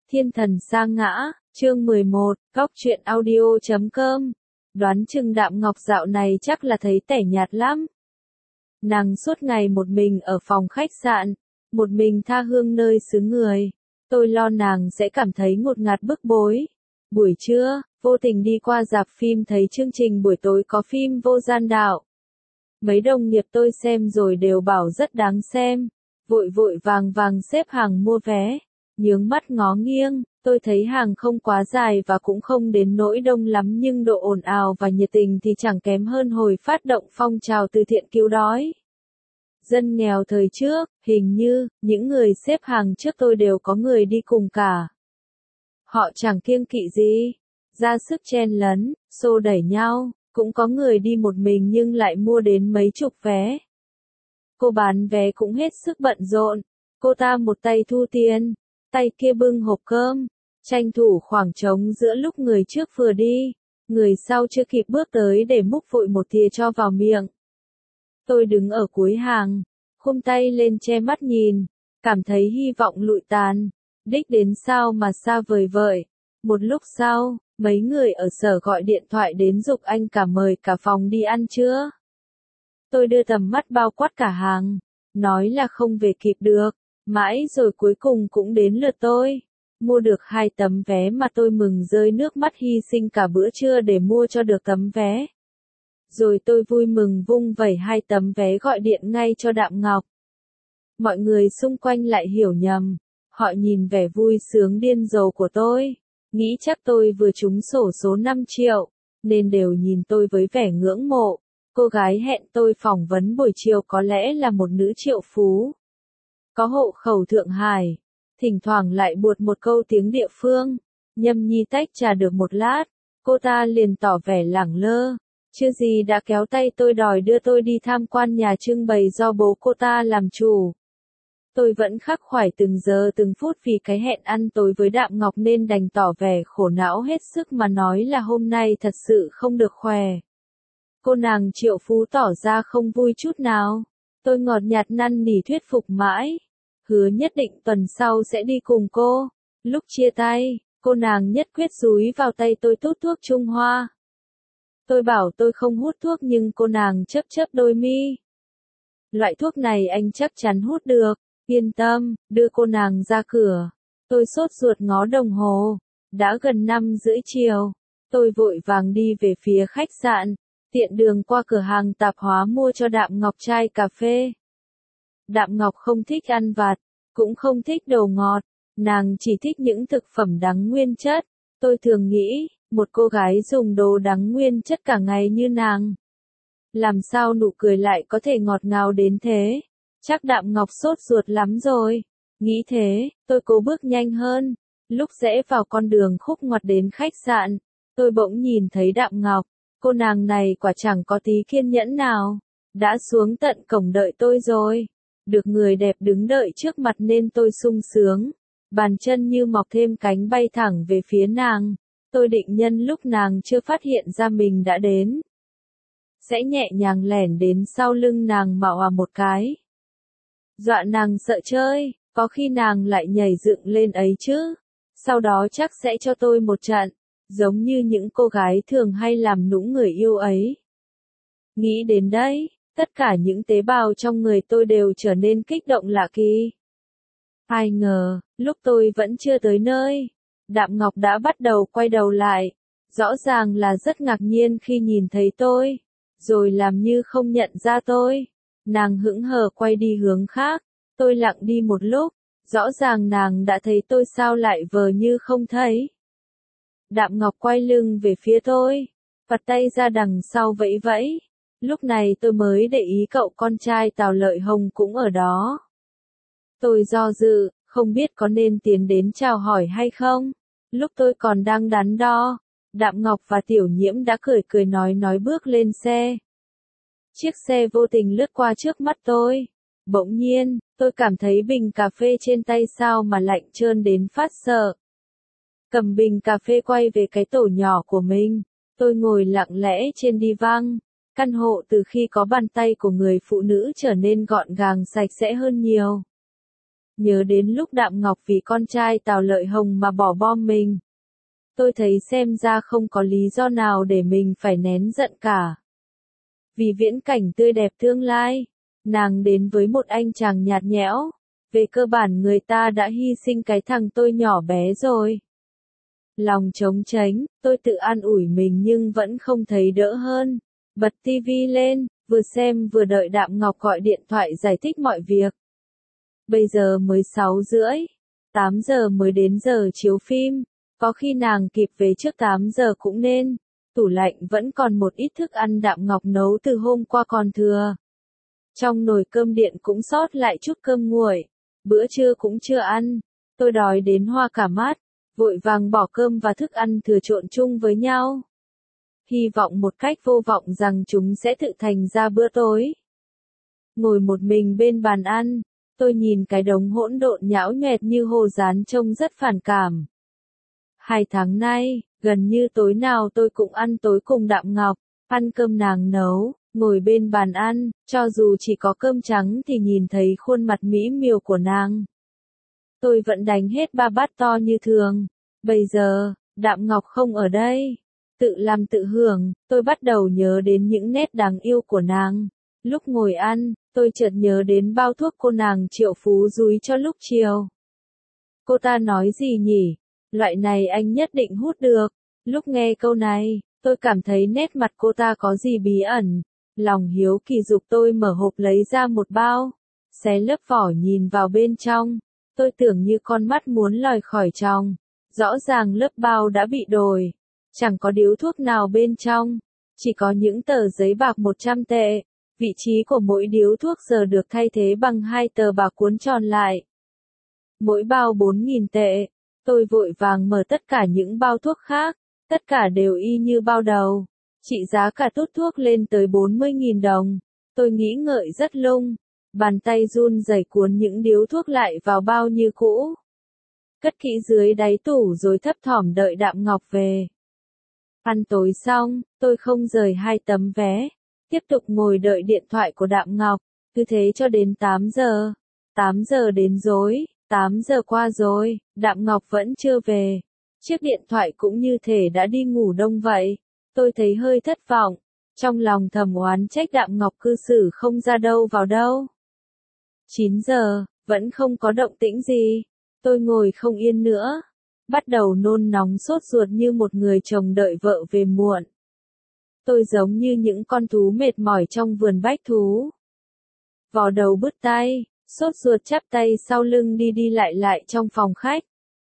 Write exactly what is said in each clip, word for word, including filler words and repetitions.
Thiên thần sa ngã, chương mười một, góc truyện audio chấm com. Đoán chừng Đạm Ngọc dạo này chắc là thấy tẻ nhạt lắm. Nàng suốt ngày một mình ở phòng khách sạn, một mình tha hương nơi xứ người. Tôi lo nàng sẽ cảm thấy ngột ngạt bức bối. Buổi trưa, vô tình đi qua rạp phim thấy chương trình buổi tối có phim Vô Gian Đạo. Mấy đồng nghiệp tôi xem rồi đều bảo rất đáng xem. Vội vội vàng vàng xếp hàng mua vé. Nhướng mắt ngó nghiêng, tôi thấy hàng không quá dài và cũng không đến nỗi đông lắm, nhưng độ ồn ào và nhiệt tình thì chẳng kém hơn hồi phát động phong trào từ thiện cứu đói dân nghèo thời trước. Hình như, những người xếp hàng trước tôi đều có người đi cùng cả. Họ chẳng kiêng kỵ gì, ra sức chen lấn, xô đẩy nhau, cũng có người đi một mình nhưng lại mua đến mấy chục vé. Cô bán vé cũng hết sức bận rộn, cô ta một tay thu tiền, tay kia bưng hộp cơm, tranh thủ khoảng trống giữa lúc người trước vừa đi, người sau chưa kịp bước tới để múc vội một thìa cho vào miệng. Tôi đứng ở cuối hàng, khum tay lên che mắt nhìn, cảm thấy hy vọng lụi tàn, đích đến sao mà xa vời vợi. Một lúc sau, mấy người ở sở gọi điện thoại đến giục anh cả mời cả phòng đi ăn trưa. Tôi đưa tầm mắt bao quát cả hàng, nói là không về kịp được. Mãi rồi cuối cùng cũng đến lượt tôi. Mua được hai tấm vé mà tôi mừng rơi nước mắt, hy sinh cả bữa trưa để mua cho được tấm vé. Rồi tôi vui mừng vung vẩy hai tấm vé gọi điện ngay cho Đạm Ngọc. Mọi người xung quanh lại hiểu nhầm. Họ nhìn vẻ vui sướng điên rồ của tôi, nghĩ chắc tôi vừa trúng xổ số năm triệu, nên đều nhìn tôi với vẻ ngưỡng mộ. Cô gái hẹn tôi phỏng vấn buổi chiều có lẽ là một nữ triệu phú. Có hộ khẩu Thượng Hải, thỉnh thoảng lại buột một câu tiếng địa phương. Nhâm Nhi tách trà được một lát, cô ta liền tỏ vẻ lẳng lơ, chưa gì đã kéo tay tôi đòi đưa tôi đi tham quan nhà trưng bày do bố cô ta làm chủ. Tôi vẫn khắc khoải từng giờ từng phút vì cái hẹn ăn tối với Đạm Ngọc nên đành tỏ vẻ khổ não hết sức mà nói là hôm nay thật sự không được khỏe. Cô nàng triệu phú tỏ ra không vui chút nào. Tôi ngọt nhạt năn nỉ thuyết phục mãi, hứa nhất định tuần sau sẽ đi cùng cô. Lúc chia tay, cô nàng nhất quyết dúi vào tay tôi tút thuốc Trung Hoa. Tôi bảo tôi không hút thuốc nhưng cô nàng chớp chớp đôi mi. Loại thuốc này anh chắc chắn hút được, yên tâm, đưa cô nàng ra cửa. Tôi sốt ruột ngó đồng hồ, đã gần năm rưỡi chiều. Tôi vội vàng đi về phía khách sạn, tiện đường qua cửa hàng tạp hóa mua cho Đạm Ngọc chai cà phê. Đạm Ngọc không thích ăn vặt, cũng không thích đồ ngọt, nàng chỉ thích những thực phẩm đắng nguyên chất. Tôi thường nghĩ, một cô gái dùng đồ đắng nguyên chất cả ngày như nàng, làm sao nụ cười lại có thể ngọt ngào đến thế? Chắc Đạm Ngọc sốt ruột lắm rồi. Nghĩ thế, tôi cố bước nhanh hơn. Lúc rẽ vào con đường khúc ngoặt đến khách sạn, tôi bỗng nhìn thấy Đạm Ngọc. Cô nàng này quả chẳng có tí kiên nhẫn nào, đã xuống tận cổng đợi tôi rồi. Được người đẹp đứng đợi trước mặt nên tôi sung sướng, bàn chân như mọc thêm cánh bay thẳng về phía nàng. Tôi định nhân lúc nàng chưa phát hiện ra mình đã đến, sẽ nhẹ nhàng lẻn đến sau lưng nàng mà òa một cái. Dọa nàng sợ chơi, có khi nàng lại nhảy dựng lên ấy chứ. Sau đó chắc sẽ cho tôi một trận, giống như những cô gái thường hay làm nũng người yêu ấy. Nghĩ đến đấy, tất cả những tế bào trong người tôi đều trở nên kích động lạ kỳ. Ai ngờ, lúc tôi vẫn chưa tới nơi, Đạm Ngọc đã bắt đầu quay đầu lại, rõ ràng là rất ngạc nhiên khi nhìn thấy tôi, rồi làm như không nhận ra tôi. Nàng hững hờ quay đi hướng khác, tôi lặng đi một lúc, rõ ràng nàng đã thấy tôi sao lại vờ như không thấy. Đạm Ngọc quay lưng về phía tôi, vặt tay ra đằng sau vẫy vẫy. Lúc này tôi mới để ý cậu con trai Tào Lợi Hồng cũng ở đó. Tôi do dự, không biết có nên tiến đến chào hỏi hay không. Lúc tôi còn đang đắn đo, Đạm Ngọc và Tiểu Nhiễm đã cười cười nói nói bước lên xe. Chiếc xe vô tình lướt qua trước mắt tôi. Bỗng nhiên, tôi cảm thấy bình cà phê trên tay sao mà lạnh trơn đến phát sợ. Cầm bình cà phê quay về cái tổ nhỏ của mình, tôi ngồi lặng lẽ trên đi văng. Căn hộ từ khi có bàn tay của người phụ nữ trở nên gọn gàng sạch sẽ hơn nhiều. Nhớ đến lúc Đạm Ngọc vì con trai Tào Lợi Hồng mà bỏ bom mình. Tôi thấy xem ra không có lý do nào để mình phải nén giận cả. Vì viễn cảnh tươi đẹp tương lai, nàng đến với một anh chàng nhạt nhẽo. Về cơ bản người ta đã hy sinh cái thằng tôi nhỏ bé rồi. Lòng trống tránh, tôi tự an ủi mình nhưng vẫn không thấy đỡ hơn. Bật tivi lên, vừa xem vừa đợi Đạm Ngọc gọi điện thoại giải thích mọi việc. Bây giờ mới sáu rưỡi, tám giờ mới đến giờ chiếu phim, có khi nàng kịp về trước tám giờ cũng nên. Tủ lạnh vẫn còn một ít thức ăn Đạm Ngọc nấu từ hôm qua còn thừa. Trong nồi cơm điện cũng sót lại chút cơm nguội, bữa trưa cũng chưa ăn, tôi đói đến hoa cả mắt, vội vàng bỏ cơm và thức ăn thừa trộn chung với nhau. Hy vọng một cách vô vọng rằng chúng sẽ tự thành ra bữa tối. Ngồi một mình bên bàn ăn, tôi nhìn cái đống hỗn độn nhão nhoẹt như hồ dán trông rất phản cảm. Hai tháng nay, gần như tối nào tôi cũng ăn tối cùng Đạm Ngọc, ăn cơm nàng nấu, ngồi bên bàn ăn, cho dù chỉ có cơm trắng thì nhìn thấy khuôn mặt mỹ miều của nàng. Tôi vẫn đánh hết ba bát to như thường. Bây giờ, Đạm Ngọc không ở đây. Tự làm tự hưởng, tôi bắt đầu nhớ đến những nét đáng yêu của nàng. Lúc ngồi ăn, tôi chợt nhớ đến bao thuốc cô nàng triệu phú dúi cho lúc chiều. Cô ta nói gì nhỉ? Loại này anh nhất định hút được. Lúc nghe câu này, tôi cảm thấy nét mặt cô ta có gì bí ẩn. Lòng hiếu kỳ dục tôi mở hộp lấy ra một bao. Xé lớp vỏ nhìn vào bên trong. Tôi tưởng như con mắt muốn lòi khỏi trong. Rõ ràng lớp bao đã bị đồi. Chẳng có điếu thuốc nào bên trong. Chỉ có những tờ giấy bạc một trăm tệ. Vị trí của mỗi điếu thuốc giờ được thay thế bằng hai tờ bạc cuốn tròn lại. Mỗi bao bốn nghìn tệ. Tôi vội vàng mở tất cả những bao thuốc khác. Tất cả đều y như bao đầu. Trị giá cả tốt thuốc lên tới bốn mươi nghìn đồng. Tôi nghĩ ngợi rất lung. Bàn tay run rẩy cuốn những điếu thuốc lại vào bao như cũ. Cất kỹ dưới đáy tủ rồi thấp thỏm đợi Đạm Ngọc về. Ăn tối xong, tôi không rời hai tấm vé. Tiếp tục ngồi đợi điện thoại của Đạm Ngọc. Cứ thế cho đến tám giờ. tám giờ đến rồi, tám giờ qua rồi, Đạm Ngọc vẫn chưa về. Chiếc điện thoại cũng như thể đã đi ngủ đông vậy. Tôi thấy hơi thất vọng. Trong lòng thầm oán trách Đạm Ngọc cư xử không ra đâu vào đâu. chín giờ, vẫn không có động tĩnh gì. Tôi ngồi không yên nữa. Bắt đầu nôn nóng sốt ruột như một người chồng đợi vợ về muộn. Tôi giống như những con thú mệt mỏi trong vườn bách thú. Vò đầu bứt tai, sốt ruột chắp tay sau lưng đi đi lại lại trong phòng khách.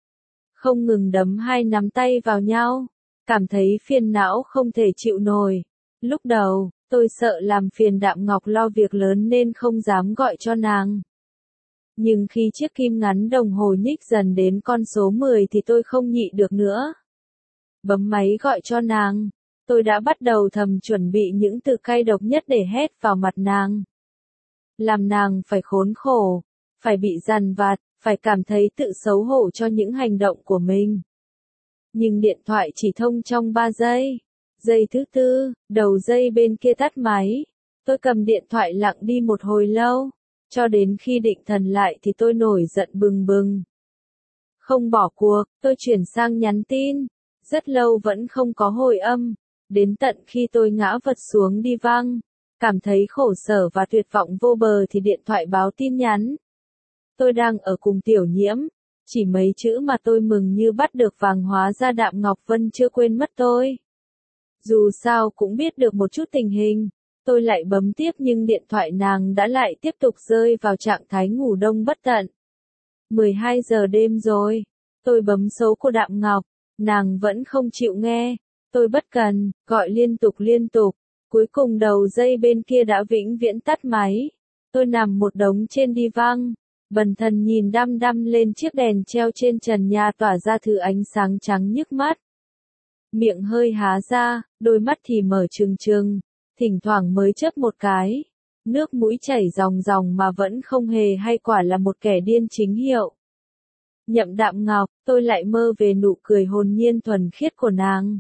Không ngừng đấm hai nắm tay vào nhau. Cảm thấy phiền não không thể chịu nổi. Lúc đầu, tôi sợ làm phiền Đạm Ngọc lo việc lớn nên không dám gọi cho nàng. Nhưng khi chiếc kim ngắn đồng hồ nhích dần đến con số mười thì tôi không nhịn được nữa. Bấm máy gọi cho nàng. Tôi đã bắt đầu thầm chuẩn bị những từ cay độc nhất để hét vào mặt nàng. Làm nàng phải khốn khổ, phải bị dằn vặt, phải cảm thấy tự xấu hổ cho những hành động của mình. Nhưng điện thoại chỉ thông trong ba giây. Giây thứ tư, đầu dây bên kia tắt máy. Tôi cầm điện thoại lặng đi một hồi lâu. Cho đến khi định thần lại thì tôi nổi giận bừng bừng. Không bỏ cuộc, tôi chuyển sang nhắn tin. Rất lâu vẫn không có hồi âm. Đến tận khi tôi ngã vật xuống đi văng. Cảm thấy khổ sở và tuyệt vọng vô bờ thì điện thoại báo tin nhắn. Tôi đang ở cùng Tiểu Nhiễm. Chỉ mấy chữ mà tôi mừng như bắt được vàng, hóa ra Đạm Ngọc Vân chưa quên mất tôi. Dù sao cũng biết được một chút tình hình. Tôi lại bấm tiếp nhưng điện thoại nàng đã lại tiếp tục rơi vào trạng thái ngủ đông bất tận. mười hai giờ đêm rồi. Tôi bấm số của Đạm Ngọc. Nàng vẫn không chịu nghe. Tôi bất cần, gọi liên tục liên tục. Cuối cùng đầu dây bên kia đã vĩnh viễn tắt máy. Tôi nằm một đống trên đi văng. Bần thần nhìn đăm đăm lên chiếc đèn treo trên trần nhà tỏa ra thứ ánh sáng trắng nhức mắt. Miệng hơi há ra, đôi mắt thì mở trừng trừng, thỉnh thoảng mới chớp một cái. Nước mũi chảy ròng ròng mà vẫn không hề hay, quả là một kẻ điên chính hiệu. Nhậm Đạm Ngọc, tôi lại mơ về nụ cười hồn nhiên thuần khiết của nàng.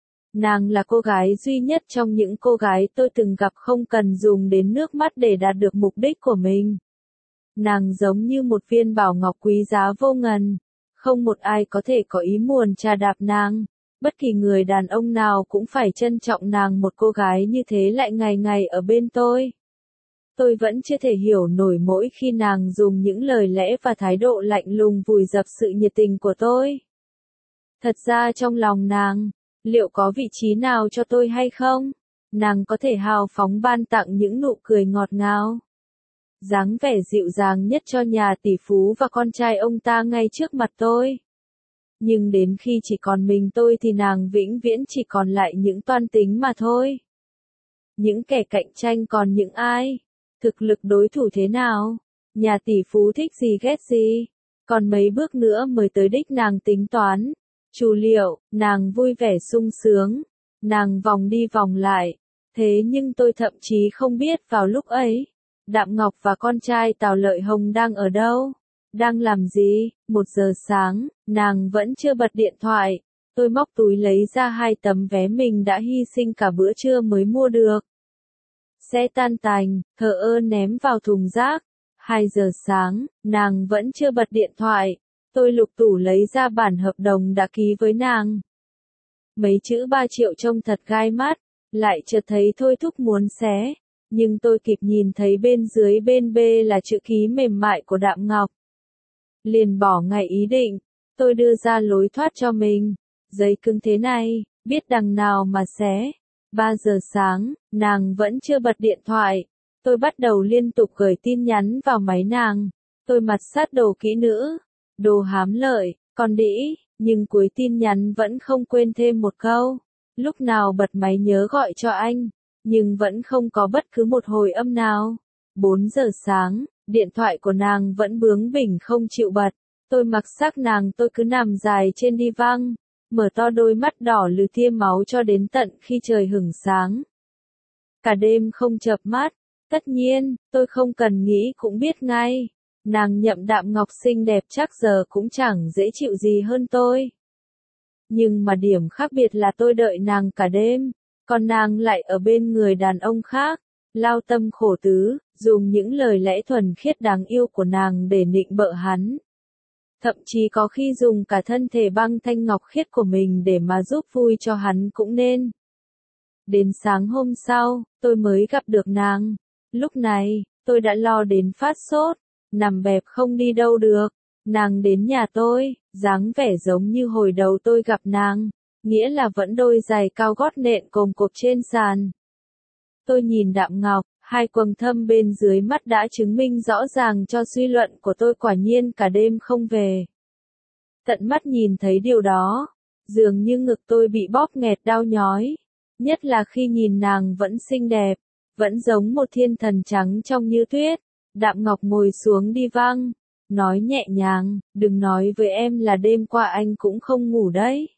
Nàng là cô gái duy nhất trong những cô gái tôi từng gặp không cần dùng đến nước mắt để đạt được mục đích của mình. Nàng giống như một viên bảo ngọc quý giá vô ngần. Không một ai có thể có ý muốn trà đạp nàng. Bất kỳ người đàn ông nào cũng phải trân trọng nàng, một cô gái như thế lại ngày ngày ở bên tôi. Tôi vẫn chưa thể hiểu nổi mỗi khi nàng dùng những lời lẽ và thái độ lạnh lùng vùi dập sự nhiệt tình của tôi. Thật ra trong lòng nàng, liệu có vị trí nào cho tôi hay không? Nàng có thể hào phóng ban tặng những nụ cười ngọt ngào, dáng vẻ dịu dàng nhất cho nhà tỷ phú và con trai ông ta ngay trước mặt tôi. Nhưng đến khi chỉ còn mình tôi thì nàng vĩnh viễn chỉ còn lại những toan tính mà thôi. Những kẻ cạnh tranh còn những ai? Thực lực đối thủ thế nào? Nhà tỷ phú thích gì ghét gì? Còn mấy bước nữa mới tới đích nàng tính toán. Chu liệu, nàng vui vẻ sung sướng. Nàng vòng đi vòng lại. Thế nhưng tôi thậm chí không biết vào lúc ấy, Đạm Ngọc và con trai Tào Lợi Hồng đang ở đâu? Đang làm gì? Một giờ sáng, nàng vẫn chưa bật điện thoại. Tôi móc túi lấy ra hai tấm vé mình đã hy sinh cả bữa trưa mới mua được. Xe tan tành, thờ ơ ném vào thùng rác. Hai giờ sáng, nàng vẫn chưa bật điện thoại. Tôi lục tủ lấy ra bản hợp đồng đã ký với nàng. Mấy chữ ba triệu trông thật gai mắt, lại chợt thấy thôi thúc muốn xé. Nhưng tôi kịp nhìn thấy bên dưới bên B là chữ ký mềm mại của Đạm Ngọc. Liền bỏ ngay ý định, tôi đưa ra lối thoát cho mình. Giấy cứng thế này, biết đằng nào mà xé. Ba giờ sáng, nàng vẫn chưa bật điện thoại. Tôi bắt đầu liên tục gửi tin nhắn vào máy nàng. Tôi mặt sát đồ kỹ nữ, đồ hám lợi, con đĩ, nhưng cuối tin nhắn vẫn không quên thêm một câu. Lúc nào bật máy nhớ gọi cho anh, nhưng vẫn không có bất cứ một hồi âm nào. Bốn giờ sáng, điện thoại của nàng vẫn bướng bỉnh không chịu bật. Tôi mặc xác nàng, tôi cứ nằm dài trên đi văng, mở to đôi mắt đỏ lừ tia máu cho đến tận khi trời hửng sáng. Cả đêm không chợp mắt, tất nhiên, tôi không cần nghĩ cũng biết ngay. Nàng Nhậm Đạm Ngọc xinh đẹp chắc giờ cũng chẳng dễ chịu gì hơn tôi. Nhưng mà điểm khác biệt là tôi đợi nàng cả đêm, còn nàng lại ở bên người đàn ông khác, lao tâm khổ tứ, dùng những lời lẽ thuần khiết đáng yêu của nàng để nịnh bợ hắn. Thậm chí có khi dùng cả thân thể băng thanh ngọc khiết của mình để mà giúp vui cho hắn cũng nên. Đến sáng hôm sau, tôi mới gặp được nàng. Lúc này, tôi đã lo đến phát sốt, nằm bẹp không đi đâu được. Nàng đến nhà tôi, dáng vẻ giống như hồi đầu tôi gặp nàng, nghĩa là vẫn đôi giày cao gót nện cồm cộp trên sàn. Tôi nhìn Đạm Ngọc, hai quầng thâm bên dưới mắt đã chứng minh rõ ràng cho suy luận của tôi, quả nhiên cả đêm không về. Tận mắt nhìn thấy điều đó, dường như ngực tôi bị bóp nghẹt đau nhói, nhất là khi nhìn nàng vẫn xinh đẹp, vẫn giống một thiên thần trắng trong như tuyết. Đạm Ngọc ngồi xuống đi văng, nói nhẹ nhàng, đừng nói với em là đêm qua anh cũng không ngủ đấy.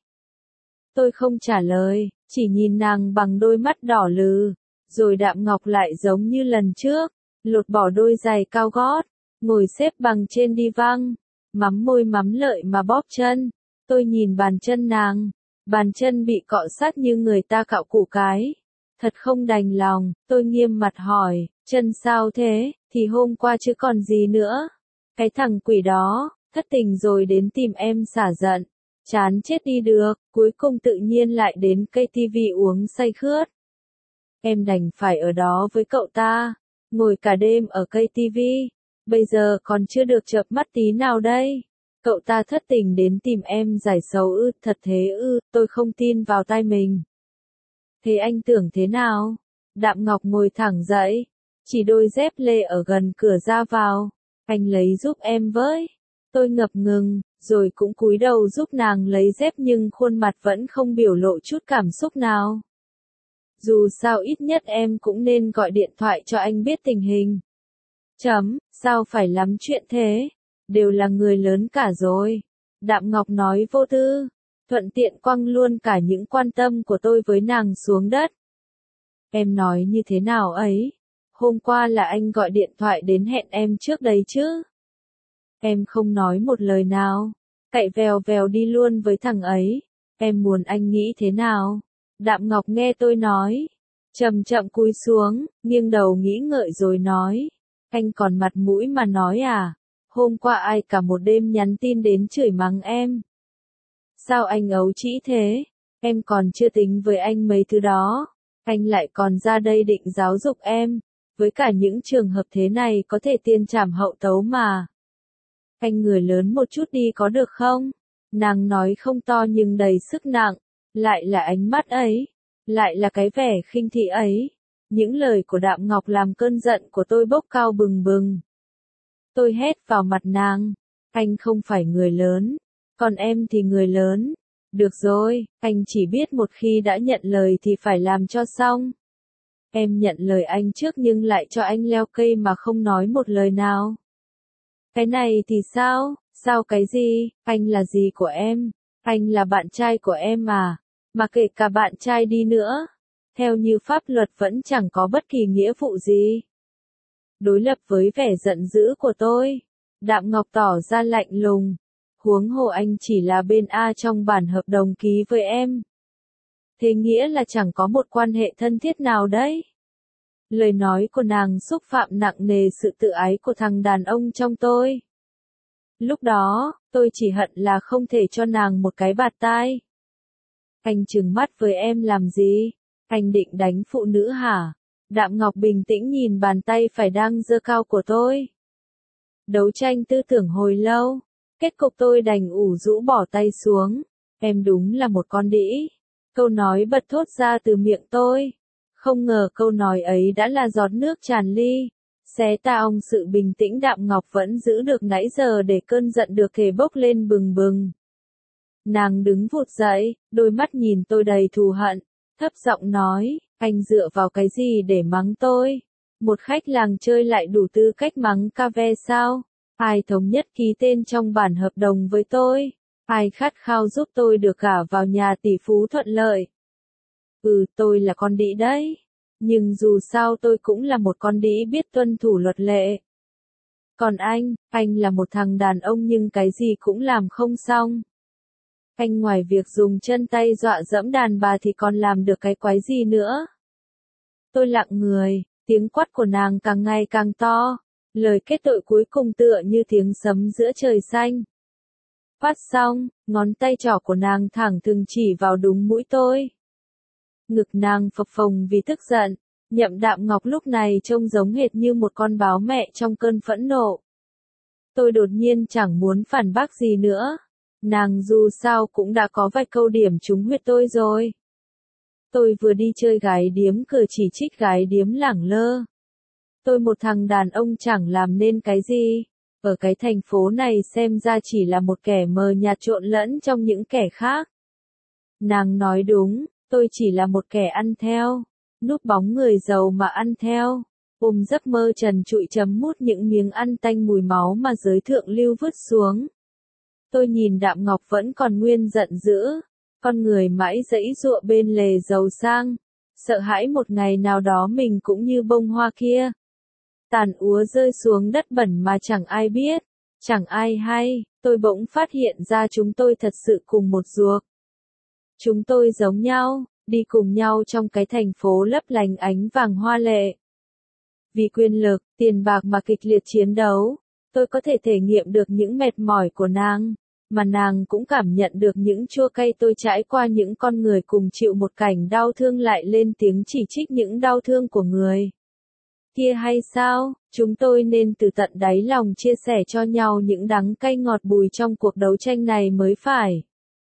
Tôi không trả lời, chỉ nhìn nàng bằng đôi mắt đỏ lừ, rồi Đạm Ngọc lại giống như lần trước, lột bỏ đôi giày cao gót, ngồi xếp bằng trên đi văng, mắm môi mắm lợi mà bóp chân. Tôi nhìn bàn chân nàng, bàn chân bị cọ sát như người ta cạo củ cái. Thật không đành lòng, tôi nghiêm mặt hỏi, chân sao thế, thì hôm qua chứ còn gì nữa. Cái thằng quỷ đó, thất tình rồi đến tìm em xả giận, chán chết đi được, cuối cùng tự nhiên lại đến cây tivi uống say khướt. Em đành phải ở đó với cậu ta, ngồi cả đêm ở cây tivi, bây giờ còn chưa được chợp mắt tí nào đây. Cậu ta thất tình đến tìm em giải sầu ư, thật thế ư, tôi không tin vào tai mình. Thế anh tưởng thế nào? Đạm Ngọc ngồi thẳng dậy, chỉ đôi dép lê ở gần cửa ra vào. Anh lấy giúp em với. Tôi ngập ngừng, rồi cũng cúi đầu giúp nàng lấy dép nhưng khuôn mặt vẫn không biểu lộ chút cảm xúc nào. Dù sao ít nhất em cũng nên gọi điện thoại cho anh biết tình hình. Chấm, sao phải lắm chuyện thế? Đều là người lớn cả rồi. Đạm Ngọc nói vô tư, thuận tiện quăng luôn cả những quan tâm của tôi với nàng xuống đất. Em nói như thế nào ấy? Hôm qua là anh gọi điện thoại đến hẹn em trước đấy chứ? Em không nói một lời nào, cậy vèo vèo đi luôn với thằng ấy. Em muốn anh nghĩ thế nào? Đạm Ngọc nghe tôi nói, chậm chậm cúi xuống, nghiêng đầu nghĩ ngợi rồi nói, Anh còn mặt mũi mà nói à? Hôm qua ai cả một đêm nhắn tin đến chửi mắng em. Sao anh ấu trĩ thế? Em còn chưa tính với anh mấy thứ đó. Anh lại còn ra đây định giáo dục em. Với cả những trường hợp thế này có thể tiên trảm hậu tấu mà. Anh người lớn một chút đi có được không? Nàng nói không to nhưng đầy sức nặng. Lại là ánh mắt ấy. Lại là cái vẻ khinh thị ấy. Những lời của Đạm Ngọc làm cơn giận của tôi bốc cao bừng bừng. Tôi hét vào mặt nàng. Anh không phải người lớn. Còn em thì người lớn. Được rồi, anh chỉ biết một khi đã nhận lời thì phải làm cho xong. Em nhận lời anh trước nhưng lại cho anh leo cây mà không nói một lời nào. Cái này thì sao? Sao cái gì? Anh là gì của em? Anh là bạn trai của em mà. Mà kể cả bạn trai đi nữa. Theo như pháp luật vẫn chẳng có bất kỳ nghĩa vụ gì. Đối lập với vẻ giận dữ của tôi, Đạm Ngọc tỏ ra lạnh lùng. Huống hồ anh chỉ là bên A trong bản hợp đồng ký với em. Thế nghĩa là chẳng có một quan hệ thân thiết nào đấy. Lời nói của nàng xúc phạm nặng nề sự tự ái của thằng đàn ông trong tôi. Lúc đó, tôi chỉ hận là không thể cho nàng một cái bạt tai. Anh trừng mắt với em làm gì? Anh định đánh phụ nữ hả? Đạm Ngọc bình tĩnh nhìn bàn tay phải đang giơ cao của tôi. Đấu tranh tư tưởng hồi lâu. Kết cục tôi đành ủ rũ bỏ tay xuống. Em đúng là một con đĩ. Câu nói bật thốt ra từ miệng tôi. Không ngờ câu nói ấy đã là giọt nước tràn ly. Xé toang sự bình tĩnh Đạm Ngọc vẫn giữ được nãy giờ để cơn giận được thể bốc lên bừng bừng. Nàng đứng vụt dậy, đôi mắt nhìn tôi đầy thù hận, thấp giọng nói, anh dựa vào cái gì để mắng tôi? Một khách làng chơi lại đủ tư cách mắng ca ve sao? Ai thống nhất ký tên trong bản hợp đồng với tôi? Ai khát khao giúp tôi được gả vào nhà tỷ phú thuận lợi? Ừ, tôi là con đĩ đấy. Nhưng dù sao tôi cũng là một con đĩ biết tuân thủ luật lệ. Còn anh, anh là một thằng đàn ông nhưng cái gì cũng làm không xong. Anh ngoài việc dùng chân tay dọa dẫm đàn bà thì còn làm được cái quái gì nữa? Tôi lặng người, tiếng quát của nàng càng ngày càng to. Lời kết tội cuối cùng tựa như tiếng sấm giữa trời xanh. Phát xong, ngón tay trỏ của nàng thẳng thừng chỉ vào đúng mũi tôi. Ngực nàng phập phồng vì tức giận. Nhậm Đạm Ngọc lúc này trông giống hệt như một con báo mẹ trong cơn phẫn nộ. Tôi đột nhiên chẳng muốn phản bác gì nữa. Nàng dù sao cũng đã có vài câu điểm trúng huyệt tôi rồi. Tôi vừa đi chơi gái điếm cửa chỉ trích gái điếm lẳng lơ. Tôi một thằng đàn ông chẳng làm nên cái gì. Ở cái thành phố này xem ra chỉ là một kẻ mờ nhạt trộn lẫn trong những kẻ khác. Nàng nói đúng, tôi chỉ là một kẻ ăn theo. Núp bóng người giàu mà ăn theo. Ôm giấc mơ trần trụi chấm mút những miếng ăn tanh mùi máu mà giới thượng lưu vứt xuống. Tôi nhìn Đạm Ngọc vẫn còn nguyên giận dữ. Con người mãi giãy giụa bên lề giàu sang. Sợ hãi một ngày nào đó mình cũng như bông hoa kia. Tàn úa rơi xuống đất bẩn mà chẳng ai biết. Chẳng ai hay. Tôi bỗng phát hiện ra chúng tôi thật sự cùng một ruột. Chúng tôi giống nhau. Đi cùng nhau trong cái thành phố lấp lánh ánh vàng hoa lệ. Vì quyền lực, tiền bạc mà kịch liệt chiến đấu. Tôi có thể thể nghiệm được những mệt mỏi của nàng. Mà nàng cũng cảm nhận được những chua cay tôi trải qua những con người cùng chịu một cảnh đau thương lại lên tiếng chỉ trích những đau thương của người kia hay sao? Chúng tôi nên từ tận đáy lòng chia sẻ cho nhau những đắng cay ngọt bùi trong cuộc đấu tranh này mới phải.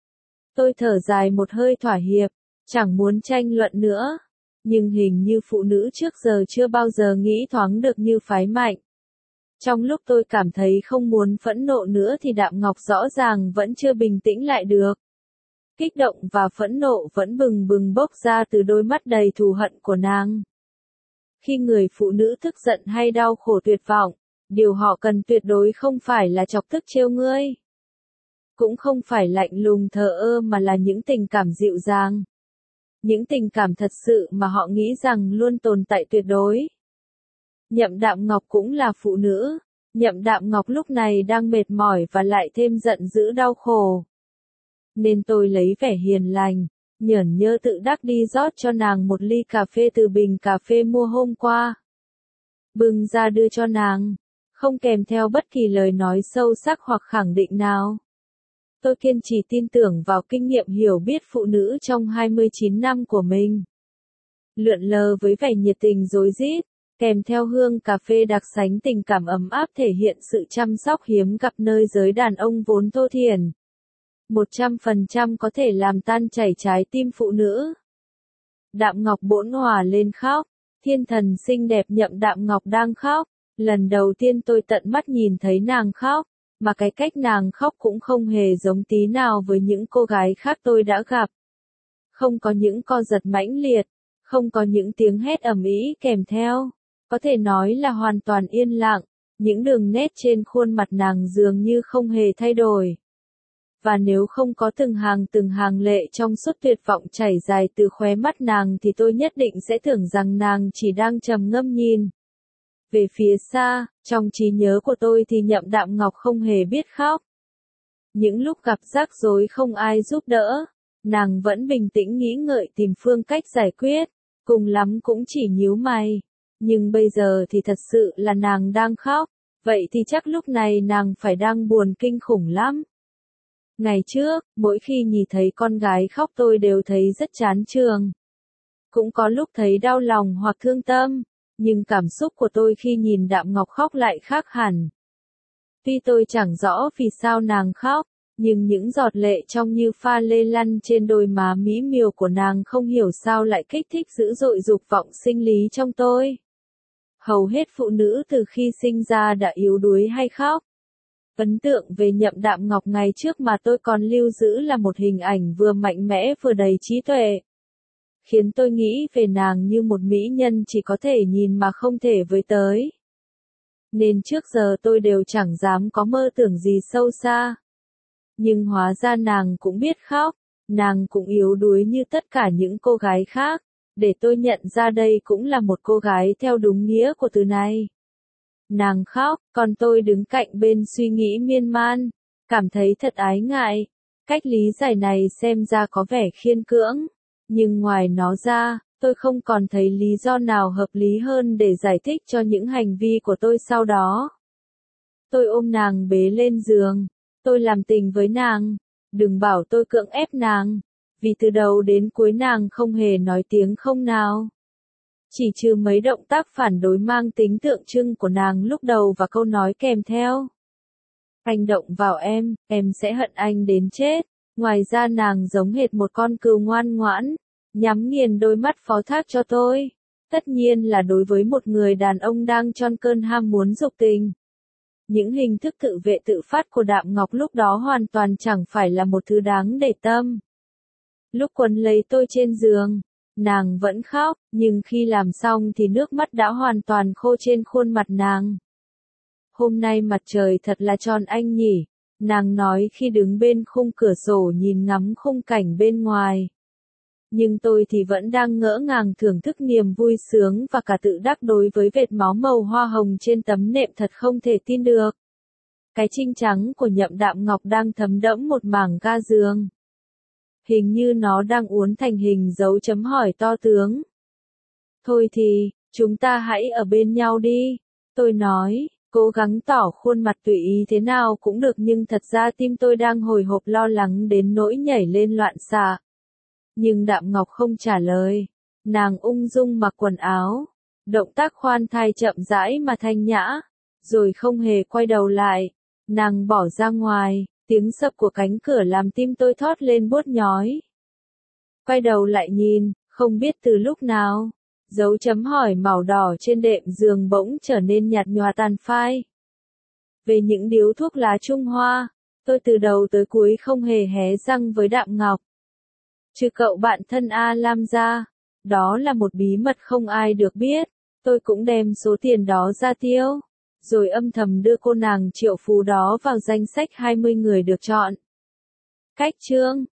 Tôi thở dài một hơi thỏa hiệp, chẳng muốn tranh luận nữa. Nhưng hình như phụ nữ trước giờ chưa bao giờ nghĩ thoáng được như phái mạnh. Trong lúc tôi cảm thấy không muốn phẫn nộ nữa thì Đạm Ngọc rõ ràng vẫn chưa bình tĩnh lại được. Kích động và phẫn nộ vẫn bừng bừng bốc ra từ đôi mắt đầy thù hận của nàng. Khi người phụ nữ tức giận hay đau khổ tuyệt vọng, điều họ cần tuyệt đối không phải là chọc tức trêu ngươi. Cũng không phải lạnh lùng thờ ơ mà là những tình cảm dịu dàng. Những tình cảm thật sự mà họ nghĩ rằng luôn tồn tại tuyệt đối. Nhậm Đạm Ngọc cũng là phụ nữ. Nhậm Đạm Ngọc lúc này đang mệt mỏi và lại thêm giận dữ đau khổ. Nên tôi lấy vẻ hiền lành, nhởn nhơ tự đắc đi rót cho nàng một ly cà phê từ bình cà phê mua hôm qua. bưng ra đưa cho nàng, không kèm theo bất kỳ lời nói sâu sắc hoặc khẳng định nào. Tôi kiên trì tin tưởng vào kinh nghiệm hiểu biết phụ nữ trong hai mươi chín năm của mình. Lượn lờ với vẻ nhiệt tình rối rít, kèm theo hương cà phê đặc sánh tình cảm ấm áp thể hiện sự chăm sóc hiếm gặp nơi giới đàn ông vốn thô thiển. một trăm phần trăm có thể làm tan chảy trái tim phụ nữ. Đạm Ngọc bỗng òa lên khóc, thiên thần xinh đẹp Nhậm Đạm Ngọc đang khóc. Lần đầu tiên tôi tận mắt nhìn thấy nàng khóc, mà cái cách nàng khóc cũng không hề giống tí nào với những cô gái khác tôi đã gặp. Không có những co giật mãnh liệt, không có những tiếng hét ầm ĩ kèm theo, có thể nói là hoàn toàn yên lặng, những đường nét trên khuôn mặt nàng dường như không hề thay đổi. Và nếu không có từng hàng từng hàng lệ trong suốt tuyệt vọng chảy dài từ khóe mắt nàng thì tôi nhất định sẽ tưởng rằng nàng chỉ đang trầm ngâm nhìn về phía xa. Trong trí nhớ của tôi thì Nhậm Đạm Ngọc không hề biết khóc. Những lúc gặp rắc rối không ai giúp đỡ, nàng vẫn bình tĩnh nghĩ ngợi tìm phương cách giải quyết, cùng lắm cũng chỉ nhíu mày. Nhưng bây giờ thì thật sự là nàng đang khóc, vậy thì chắc lúc này nàng phải đang buồn kinh khủng lắm. Ngày trước, mỗi khi nhìn thấy con gái khóc tôi đều thấy rất chán chường. Cũng có lúc thấy đau lòng hoặc thương tâm, nhưng cảm xúc của tôi khi nhìn Đạm Ngọc khóc lại khác hẳn. Tuy tôi chẳng rõ vì sao nàng khóc, nhưng những giọt lệ trông như pha lê lăn trên đôi má mỹ miều của nàng không hiểu sao lại kích thích dữ dội dục vọng sinh lý trong tôi. Hầu hết phụ nữ từ khi sinh ra đã yếu đuối hay khóc. Ấn tượng về Nhậm Đạm Ngọc ngày trước mà tôi còn lưu giữ là một hình ảnh vừa mạnh mẽ vừa đầy trí tuệ, khiến tôi nghĩ về nàng như một mỹ nhân chỉ có thể nhìn mà không thể với tới. Nên trước giờ tôi đều chẳng dám có mơ tưởng gì sâu xa. Nhưng hóa ra nàng cũng biết khóc, nàng cũng yếu đuối như tất cả những cô gái khác, để tôi nhận ra đây cũng là một cô gái theo đúng nghĩa của từ này. Nàng khóc, còn tôi đứng cạnh bên suy nghĩ miên man, cảm thấy thật ái ngại. Cách lý giải này xem ra có vẻ khiên cưỡng, nhưng ngoài nó ra, tôi không còn thấy lý do nào hợp lý hơn để giải thích cho những hành vi của tôi sau đó. Tôi ôm nàng bế lên giường, tôi làm tình với nàng, đừng bảo tôi cưỡng ép nàng, vì từ đầu đến cuối nàng không hề nói tiếng không nào. Chỉ trừ mấy động tác phản đối mang tính tượng trưng của nàng lúc đầu và câu nói kèm theo. Anh động vào em, em sẽ hận anh đến chết. Ngoài ra nàng giống hệt một con cừu ngoan ngoãn, nhắm nghiền đôi mắt phó thác cho tôi. Tất nhiên là đối với một người đàn ông đang trong cơn ham muốn dục tình. Những hình thức tự vệ tự phát của Đạm Ngọc lúc đó hoàn toàn chẳng phải là một thứ đáng để tâm. Lúc quấn lấy tôi trên giường, nàng vẫn khóc, nhưng khi làm xong thì nước mắt đã hoàn toàn khô trên khuôn mặt nàng. Hôm nay mặt trời thật là tròn anh nhỉ, nàng nói khi đứng bên khung cửa sổ nhìn ngắm khung cảnh bên ngoài. Nhưng tôi thì vẫn đang ngỡ ngàng thưởng thức niềm vui sướng và cả tự đắc đối với vệt máu màu hoa hồng trên tấm nệm thật không thể tin được. Cái trinh trắng của Nhậm Đạm Ngọc đang thấm đẫm một mảng ga giường. Hình như nó đang uốn thành hình dấu chấm hỏi to tướng. Thôi thì, chúng ta hãy ở bên nhau đi, tôi nói, cố gắng tỏ khuôn mặt tùy ý thế nào cũng được nhưng thật ra tim tôi đang hồi hộp lo lắng đến nỗi nhảy lên loạn xạ. Nhưng Đạm Ngọc không trả lời, nàng ung dung mặc quần áo, động tác khoan thai chậm rãi mà thanh nhã, rồi không hề quay đầu lại, nàng bỏ ra ngoài. Tiếng sập của cánh cửa làm tim tôi thót lên buốt nhói. Quay đầu lại nhìn, không biết từ lúc nào, dấu chấm hỏi màu đỏ trên đệm giường bỗng trở nên nhạt nhòa tàn phai. Về những điếu thuốc lá Trung Hoa, tôi từ đầu tới cuối không hề hé răng với Đạm Ngọc. Trừ cậu bạn thân A Lam ra, đó là một bí mật không ai được biết, tôi cũng đem số tiền đó ra tiêu. Rồi âm thầm đưa cô nàng triệu phú đó vào danh sách hai mươi người được chọn. Cách chương